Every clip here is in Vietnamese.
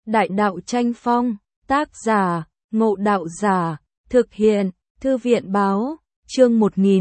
Đại đạo tranh phong, tác giả, Ngộ Đạo Giả, thực hiện, Thư viện báo, chương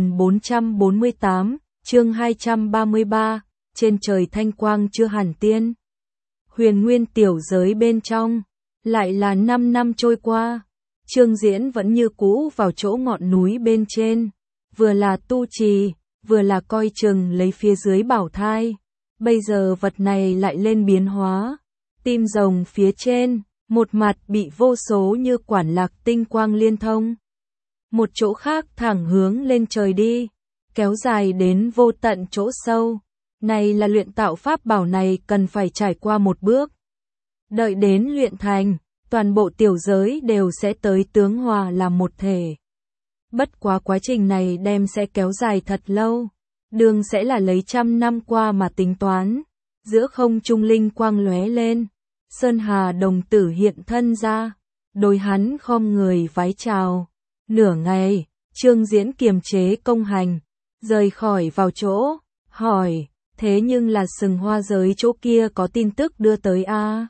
1448, chương 233, trên trời thanh quang chưa hẳn tiên. Huyền nguyên tiểu giới bên trong, lại là 5 năm trôi qua, Trương Diễn vẫn như cũ vào chỗ ngọn núi bên trên, vừa là tu trì, vừa là coi chừng lấy phía dưới bảo thai. Bây giờ vật này lại lên biến hóa, tim rồng phía trên, một mặt bị vô số như quản lạc tinh quang liên thông. Một chỗ khác thẳng hướng lên trời đi, kéo dài đến vô tận chỗ sâu. Này là luyện tạo pháp bảo này cần phải trải qua một bước. Đợi đến luyện thành, toàn bộ tiểu giới đều sẽ tới tướng hòa làm một thể. Bất quá quá trình này đem sẽ kéo dài thật lâu. Đường sẽ là lấy 100 năm qua mà tính toán. Giữa không trung linh quang lóe lên, Sơn Hà đồng tử hiện thân ra, đối hắn khom người vái chào. Nửa ngày, Trương Diễn kiềm chế công hành, rời khỏi vào chỗ, hỏi, thế nhưng là Sừng Hoa giới chỗ kia có tin tức đưa tới a?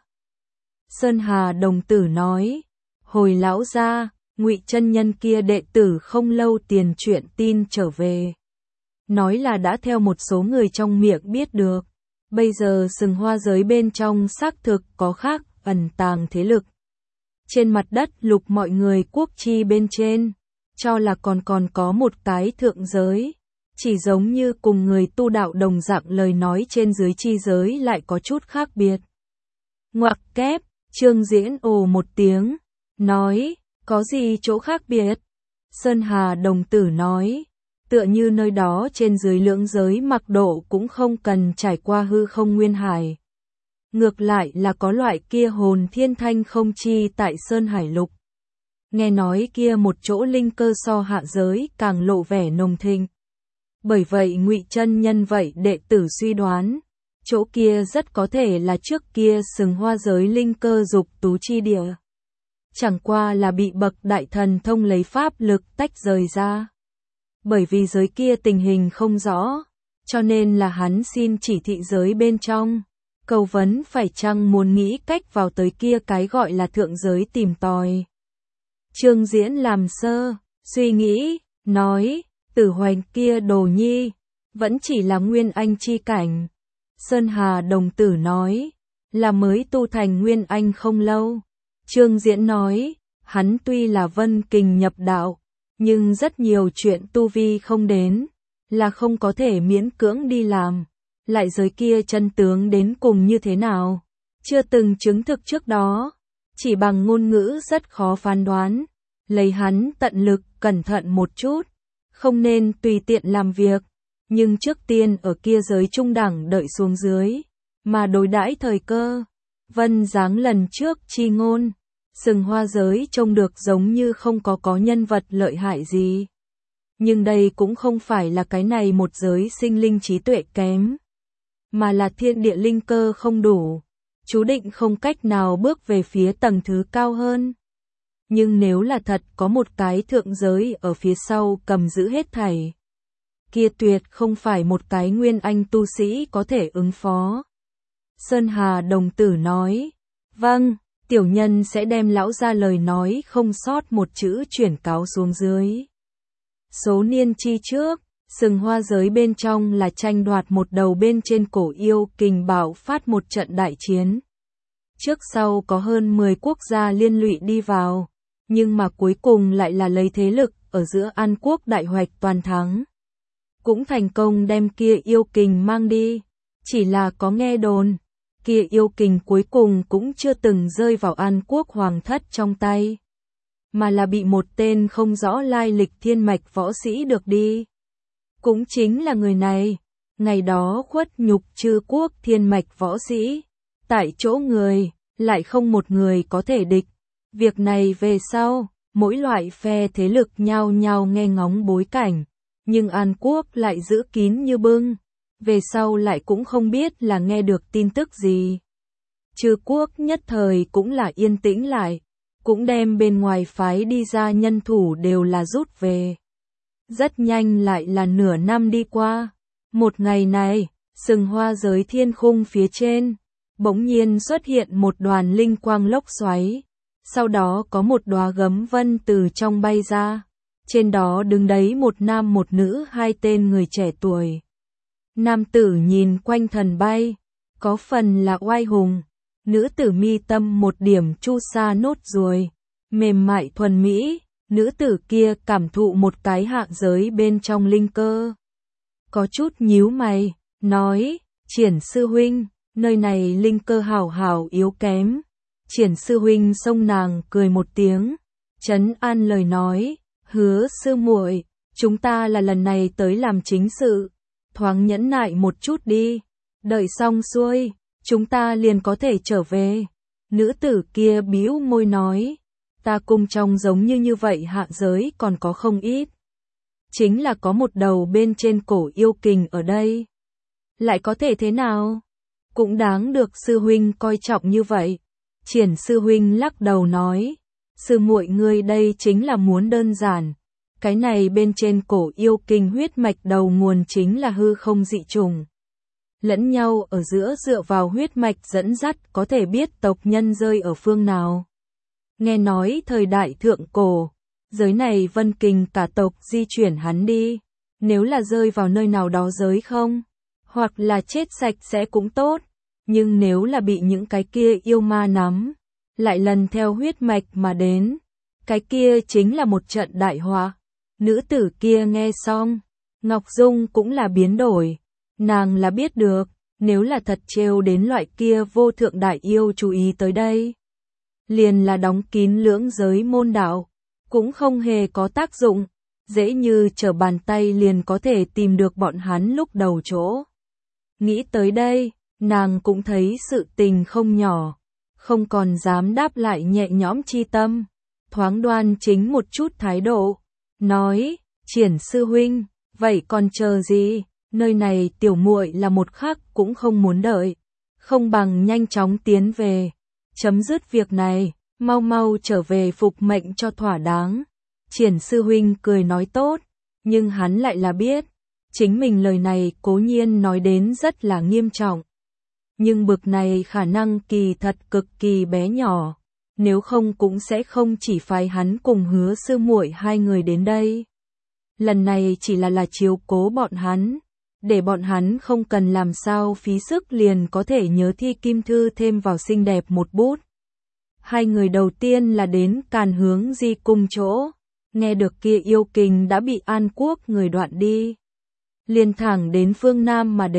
Sơn Hà đồng tử nói, hồi lão gia, Ngụy chân nhân kia đệ tử không lâu tiền chuyện tin trở về. Nói là đã theo một số người trong miệng biết được. Bây giờ Sừng Hoa giới bên trong xác thực có khác ẩn tàng thế lực. Trên mặt đất lục mọi người quốc chi bên trên, cho là còn có một cái thượng giới. Chỉ giống như cùng người tu đạo đồng dạng lời nói trên dưới chi giới lại có chút khác biệt. Ngoặc kép, Trương Diễn ồ một tiếng, nói, có gì chỗ khác biệt? Sơn Hà đồng tử nói, tựa như nơi đó trên dưới lưỡng giới mặc độ cũng không cần trải qua hư không nguyên hải. Ngược lại là có loại kia hồn thiên thanh không chi tại Sơn Hải Lục. Nghe nói kia một chỗ linh cơ so hạ giới càng lộ vẻ nồng thịnh. Bởi vậy Ngụy chân nhân vậy đệ tử suy đoán, chỗ kia rất có thể là trước kia Sừng Hoa giới linh cơ dục tú chi địa. Chẳng qua là bị bậc đại thần thông lấy pháp lực tách rời ra. Bởi vì giới kia tình hình không rõ, cho nên là hắn xin chỉ thị giới bên trong, cầu vấn phải chăng muốn nghĩ cách vào tới kia cái gọi là thượng giới tìm tòi. Trương Diễn làm sơ, suy nghĩ, nói, Tử Hoành kia đồ nhi, vẫn chỉ là nguyên anh chi cảnh. Sơn Hà đồng tử nói, là mới tu thành nguyên anh không lâu. Trương Diễn nói, hắn tuy là vân kình nhập đạo, nhưng rất nhiều chuyện tu vi không đến, là không có thể miễn cưỡng đi làm. Lại giới kia chân tướng đến cùng như thế nào, chưa từng chứng thực trước đó, chỉ bằng ngôn ngữ rất khó phán đoán. Lấy hắn tận lực cẩn thận một chút, không nên tùy tiện làm việc, nhưng trước tiên ở kia giới trung đẳng đợi xuống dưới, mà đối đãi thời cơ. Vân dáng lần trước chi ngôn, Sừng Hoa giới trông được giống như không có nhân vật lợi hại gì. Nhưng đây cũng không phải là cái này một giới sinh linh trí tuệ kém, mà là thiên địa linh cơ không đủ, chú định không cách nào bước về phía tầng thứ cao hơn. Nhưng nếu là thật có một cái thượng giới ở phía sau cầm giữ hết thảy, kia tuyệt không phải một cái nguyên anh tu sĩ có thể ứng phó. Sơn Hà đồng tử nói, vâng, tiểu nhân sẽ đem lão ra lời nói không sót một chữ chuyển cáo xuống dưới. Số niên chi trước, Sừng Hoa giới bên trong là tranh đoạt một đầu bên trên cổ yêu kình bạo phát một trận đại chiến. Trước sau có hơn 10 quốc gia liên lụy đi vào, nhưng mà cuối cùng lại là lấy thế lực ở giữa An Quốc đại hoạch toàn thắng. Cũng thành công đem kia yêu kình mang đi, chỉ là có nghe đồn, kia yêu kình cuối cùng cũng chưa từng rơi vào An Quốc hoàng thất trong tay, mà là bị một tên không rõ lai lịch thiên mạch võ sĩ được đi. Cũng chính là người này, ngày đó khuất nhục Trư Quốc thiên mạch võ sĩ, tại chỗ người, lại không một người có thể địch. Việc này về sau, mỗi loại phe thế lực nhao nhao nghe ngóng bối cảnh, nhưng An Quốc lại giữ kín như bưng, về sau lại cũng không biết là nghe được tin tức gì. Trư Quốc nhất thời cũng là yên tĩnh lại, cũng đem bên ngoài phái đi ra nhân thủ đều là rút về. Rất nhanh lại là nửa năm đi qua, một ngày này, Sừng Hoa giới thiên khung phía trên, bỗng nhiên xuất hiện một đoàn linh quang lốc xoáy. Sau đó có một đóa gấm vân từ trong bay ra. Trên đó đứng đấy một nam một nữ, hai tên người trẻ tuổi. Nam tử nhìn quanh thần bay, có phần là oai hùng. Nữ tử mi tâm một điểm chu sa nốt ruồi, mềm mại thuần mỹ. Nữ tử kia cảm thụ một cái hạ giới bên trong linh cơ. Có chút nhíu mày, nói, Triển sư huynh, nơi này linh cơ hảo hảo yếu kém. Triển sư huynh xông nàng cười một tiếng, trấn an lời nói, Hứa sư muội, chúng ta là lần này tới làm chính sự, thoáng nhẫn nại một chút đi, đợi xong xuôi, chúng ta liền có thể trở về. Nữ tử kia bĩu môi nói, ta cung trong giống như vậy hạ giới còn có không ít. Chính là có một đầu bên trên cổ yêu kình ở đây. Lại có thể thế nào? Cũng đáng được sư huynh coi trọng như vậy. Triển sư huynh lắc đầu nói, sư muội ngươi đây chính là muốn đơn giản. Cái này bên trên cổ yêu kình huyết mạch đầu nguồn chính là hư không dị trùng. Lẫn nhau ở giữa dựa vào huyết mạch dẫn dắt có thể biết tộc nhân rơi ở phương nào. Nghe nói thời đại thượng cổ, giới này vân kình cả tộc di chuyển hắn đi. Nếu là rơi vào nơi nào đó giới không, hoặc là chết sạch sẽ cũng tốt. Nhưng nếu là bị những cái kia yêu ma nắm, lại lần theo huyết mạch mà đến, cái kia chính là một trận đại họa. Nữ tử kia nghe xong, Ngọc Dung cũng là biến đổi. Nàng là biết được, nếu là thật trêu đến loại kia vô thượng đại yêu chú ý tới đây, liền là đóng kín lưỡng giới môn đạo, cũng không hề có tác dụng, dễ như trở bàn tay liền có thể tìm được bọn hắn lúc đầu chỗ. Nghĩ tới đây, nàng cũng thấy sự tình không nhỏ, không còn dám đáp lại nhẹ nhõm chi tâm, thoáng đoan chính một chút thái độ, nói, Triển sư huynh, vậy còn chờ gì, nơi này tiểu muội là một khắc cũng không muốn đợi, không bằng nhanh chóng tiến về, chấm dứt việc này, mau mau trở về phục mệnh cho thỏa đáng. Triển sư huynh cười nói tốt, nhưng hắn lại là biết, chính mình lời này cố nhiên nói đến rất là nghiêm trọng. Nhưng bực này khả năng kỳ thật cực kỳ bé nhỏ, nếu không cũng sẽ không chỉ phái hắn cùng Hứa sư muội hai người đến đây. Lần này chỉ là chiếu cố bọn hắn, để bọn hắn không cần làm sao phí sức liền có thể nhớ thi kim thư thêm vào xinh đẹp một bút. Hai người đầu tiên là đến Càn Hướng Di cung chỗ, nghe được kia yêu kình đã bị An Quốc người đoạn đi. Liền thẳng đến phương Nam mà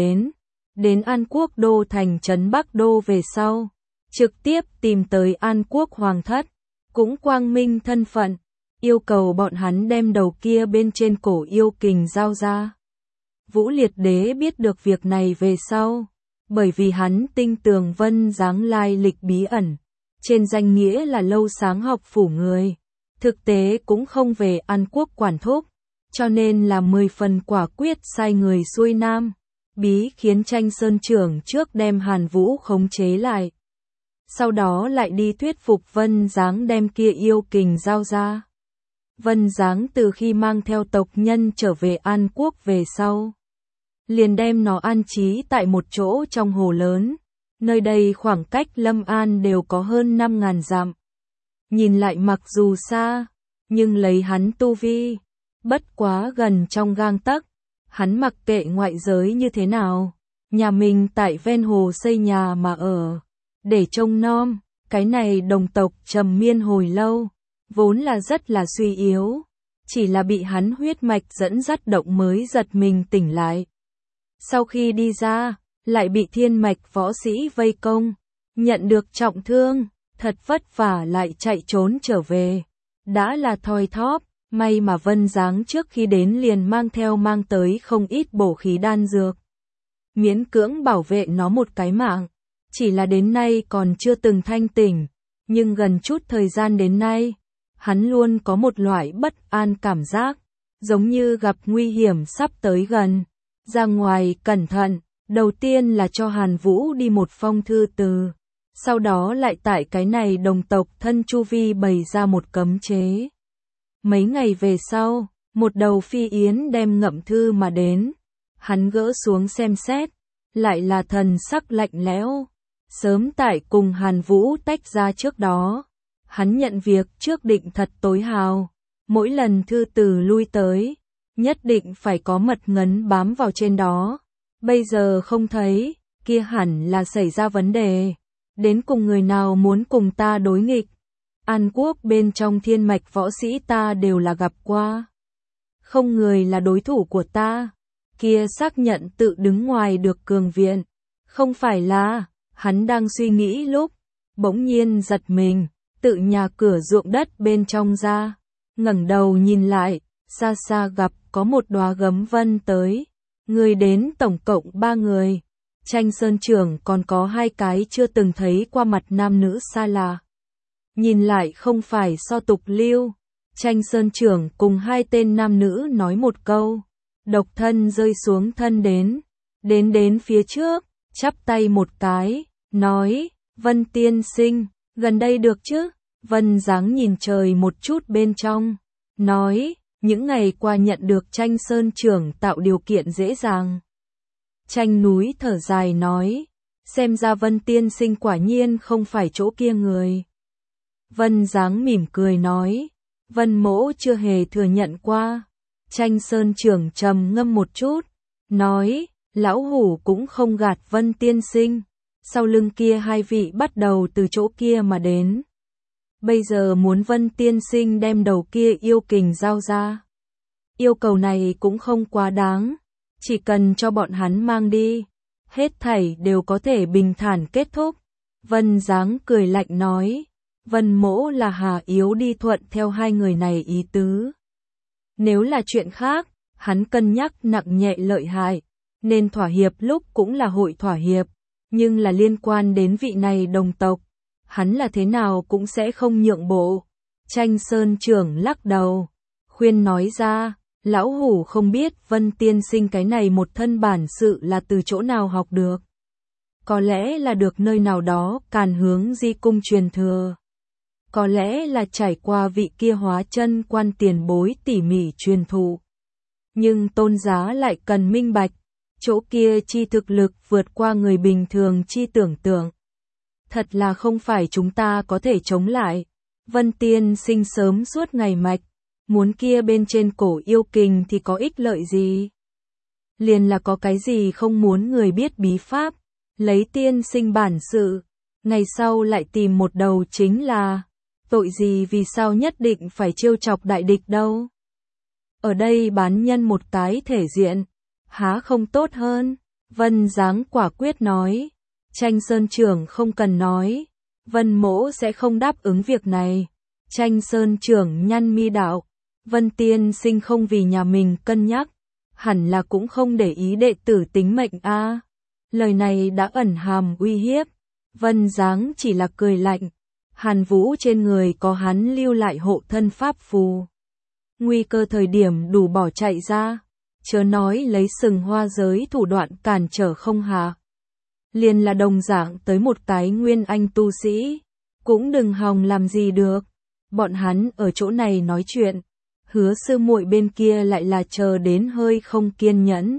đến An Quốc đô thành trấn Bắc Đô về sau, trực tiếp tìm tới An Quốc hoàng thất, cũng quang minh thân phận, yêu cầu bọn hắn đem đầu kia bên trên cổ yêu kình giao ra. Vũ Liệt Đế biết được việc này về sau, bởi vì hắn tinh tường Vân Giáng lai lịch bí ẩn, trên danh nghĩa là lâu sáng học phủ người, thực tế cũng không về An Quốc quản thúc, cho nên là 10 phần quả quyết sai người xuôi Nam, bí khiến Tranh Sơn trưởng trước đem Hàn Vũ khống chế lại. Sau đó lại đi thuyết phục Vân Giáng đem kia yêu kình giao ra. Vân Giáng từ khi mang theo tộc nhân trở về An Quốc về sau, liền đem nó an trí tại một chỗ trong hồ lớn, nơi đây khoảng cách Lâm An đều có hơn 5.000 dặm. Nhìn lại mặc dù xa, nhưng lấy hắn tu vi, bất quá gần trong gang tấc, hắn mặc kệ ngoại giới như thế nào, nhà mình tại ven hồ xây nhà mà ở, để trông nom, cái này đồng tộc trầm miên hồi lâu, vốn là rất là suy yếu, chỉ là bị hắn huyết mạch dẫn dắt động mới giật mình tỉnh lại. Sau khi đi ra, lại bị thiên mạch võ sĩ vây công, nhận được trọng thương, thật vất vả lại chạy trốn trở về. Đã là thoi thóp, may mà Vân Giáng trước khi đến liền mang tới không ít bổ khí đan dược. Miễn cưỡng bảo vệ nó một cái mạng, chỉ là đến nay còn chưa từng thanh tỉnh, nhưng gần chút thời gian đến nay, hắn luôn có một loại bất an cảm giác, giống như gặp nguy hiểm sắp tới gần. Ra ngoài cẩn thận, đầu tiên là cho Hàn Vũ đi một phong thư từ, sau đó lại tại cái này đồng tộc thân chu vi bày ra một cấm chế. Mấy ngày về sau, một đầu phi yến đem ngậm thư mà đến, hắn gỡ xuống xem xét, lại là thần sắc lạnh lẽo, Sớm tại cùng Hàn Vũ tách ra trước đó, hắn nhận việc trước định thật tối hào, mỗi lần thư từ lui tới, nhất định phải có mật ngấn bám vào trên đó. Bây giờ không thấy, kia hẳn là xảy ra vấn đề. Đến cùng người nào muốn cùng ta đối nghịch. An Quốc bên trong thiên mạch võ sĩ ta đều là gặp qua. Không người là đối thủ của ta. Kia xác nhận tự đứng ngoài được cường viện. Không phải là, hắn đang suy nghĩ lúc, bỗng nhiên giật mình, tự nhà cửa ruộng đất bên trong ra. Ngẩng đầu nhìn lại, xa xa gặp có một đóa gấm vân tới. Người đến tổng cộng 3 người. Tranh Sơn trưởng còn có 2 cái chưa từng thấy qua mặt nam nữ xa lạ. Nhìn lại không phải so tục lưu. Tranh Sơn trưởng cùng 2 tên nam nữ nói một câu. Độc thân rơi xuống thân đến phía trước, chắp tay một cái, nói, Vân tiên sinh, gần đây được chứ? Vân dáng nhìn trời một chút bên trong, nói, những ngày qua nhận được Tranh Sơn trưởng tạo điều kiện dễ dàng. Tranh núi thở dài nói, xem ra Vân tiên sinh quả nhiên không phải chỗ kia người. Vân dáng mỉm cười nói, Vân mỗ chưa hề thừa nhận qua. Tranh Sơn trưởng trầm ngâm một chút, nói, lão hủ cũng không gạt Vân tiên sinh. Sau lưng kia 2 vị bắt đầu từ chỗ kia mà đến. Bây giờ muốn Vân tiên sinh đem đầu kia yêu kình giao ra. Yêu cầu này cũng không quá đáng, chỉ cần cho bọn hắn mang đi, hết thảy đều có thể bình thản kết thúc. Vân dáng cười lạnh nói, Vân mỗ là hà yếu đi thuận theo 2 người này ý tứ. Nếu là chuyện khác, hắn cân nhắc nặng nhẹ lợi hại, nên thỏa hiệp lúc cũng là hội thỏa hiệp, nhưng là liên quan đến vị này đồng tộc, hắn là thế nào cũng sẽ không nhượng bộ. Tranh Sơn trưởng lắc đầu, khuyên nói ra, lão hủ không biết Vân tiên sinh cái này một thân bản sự là từ chỗ nào học được. Có lẽ là được nơi nào đó càn hướng di cung truyền thừa. Có lẽ là trải qua vị kia hóa chân quan tiền bối tỉ mỉ truyền thụ. Nhưng tôn giá lại cần minh bạch, chỗ kia chi thực lực vượt qua người bình thường chi tưởng tượng. Thật là không phải chúng ta có thể chống lại. Vân tiên sinh sớm suốt ngày mạch, muốn kia bên trên cổ yêu kình thì có ích lợi gì? Liền là có cái gì không muốn người biết bí pháp, lấy tiên sinh bản sự, ngày sau lại tìm một đầu chính là, tội gì vì sao nhất định phải trêu chọc đại địch đâu? Ở đây bán nhân một cái thể diện, há không tốt hơn? Vân dáng quả quyết nói. Tranh Sơn trưởng không cần nói, Vân mỗ sẽ không đáp ứng việc này. Tranh Sơn trưởng nhăn mi đạo, Vân tiên sinh không vì nhà mình cân nhắc, hẳn là cũng không để ý đệ tử tính mệnh a. Lời này đã ẩn hàm uy hiếp. Vân dáng chỉ là cười lạnh. Hàn Vũ trên người có hắn lưu lại hộ thân pháp phù. Nguy cơ thời điểm đủ bỏ chạy ra, chớ nói lấy sừng hoa giới thủ đoạn cản trở không hạ. Liền là đồng dạng tới một cái nguyên anh tu sĩ, cũng đừng hòng làm gì được. Bọn hắn ở chỗ này nói chuyện, Hứa sư muội bên kia lại là chờ đến hơi không kiên nhẫn.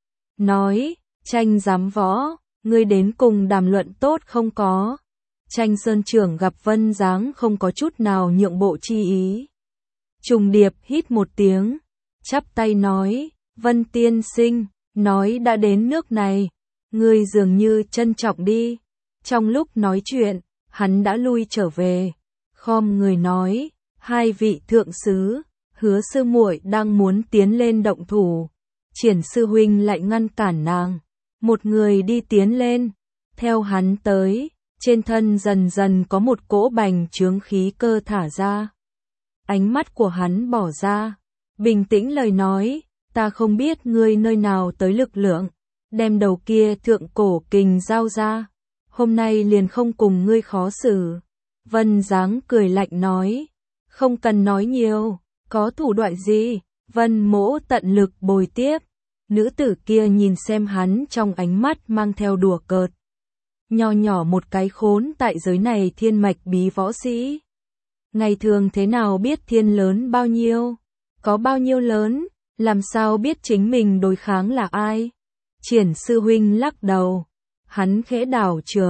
Nói, Tranh giám võ, ngươi đến cùng đàm luận tốt không có? Tranh Sơn trưởng gặp Vân dáng không có chút nào nhượng bộ chi ý. Trùng điệp hít một tiếng, chắp tay nói, Vân tiên sinh, nói đã đến nước này, ngươi dường như trân trọng đi. Trong lúc nói chuyện, hắn đã lui trở về, khom người nói, 2 vị thượng sứ, Hứa sư muội đang muốn tiến lên động thủ, Triển sư huynh lại ngăn cản nàng. Một người đi tiến lên, theo hắn tới, trên thân dần dần có một cỗ bành trướng khí cơ thả ra. Ánh mắt của hắn bỏ ra, bình tĩnh lời nói, ta không biết ngươi nơi nào tới lực lượng, đem đầu kia thượng cổ kình giao ra, hôm nay liền không cùng ngươi khó xử. Vân dáng cười lạnh nói, không cần nói nhiều, có thủ đoạn gì, Vân mỗ tận lực bồi tiếp. Nữ tử kia nhìn xem hắn trong ánh mắt mang theo đùa cợt. Nho nhỏ một cái khốn tại giới này thiên mạch bí võ sĩ. Ngày thường thế nào biết thiên lớn bao nhiêu? Có bao nhiêu lớn? Làm sao biết chính mình đối kháng là ai? Triển sư huynh lắc đầu. Hắn khẽ đảo trường,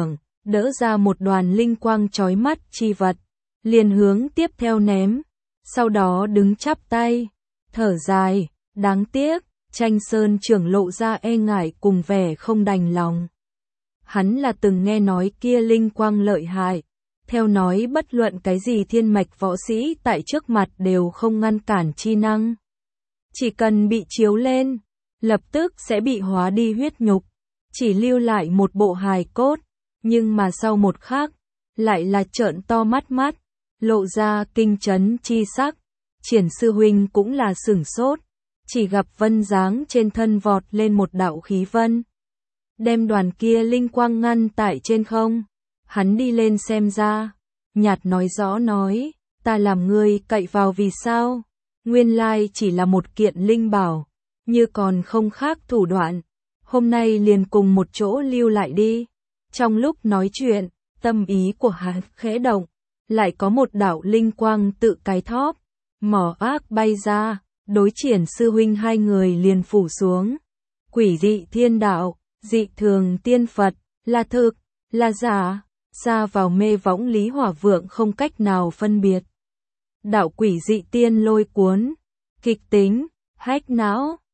đỡ ra một đoàn linh quang chói mắt chi vật, liền hướng tiếp theo ném, sau đó đứng chắp tay, thở dài, đáng tiếc, Tranh Sơn trưởng lộ ra e ngại cùng vẻ không đành lòng. Hắn là từng nghe nói kia linh quang lợi hại, theo nói bất luận cái gì thiên mạch võ sĩ tại trước mặt đều không ngăn cản chi năng. Chỉ cần bị chiếu lên, lập tức sẽ bị hóa đi huyết nhục, chỉ lưu lại một bộ hài cốt, nhưng mà sau một khắc, lại là trợn to mắt, lộ ra kinh chấn chi sắc. Triển sư huynh cũng là sửng sốt, chỉ gặp vân dáng trên thân vọt lên một đạo khí vân, đem đoàn kia linh quang ngăn tại trên không. Hắn đi lên xem ra, nhạt nói rõ nói, ta làm ngươi cậy vào vì sao? Nguyên lai chỉ là một kiện linh bảo, như còn không khác thủ đoạn, hôm nay liền cùng một chỗ lưu lại đi. Trong lúc nói chuyện, tâm ý của hắn khẽ động, lại có một đạo linh quang tự cái thóp, mỏ ác bay ra, đối Triển sư huynh hai người liền phủ xuống. Quỷ dị thiên đạo, dị thường tiên Phật, là thực, là giả, xa vào mê võng Lý Hỏa Vượng không cách nào phân biệt. Đạo quỷ dị tiên lôi cuốn, kịch tính, hách não,